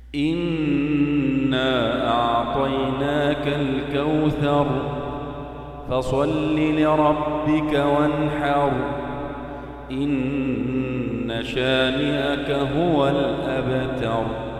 إنا أعطيناك الكوثر فصل لربك وانحر إن شانئك هو الأبتر.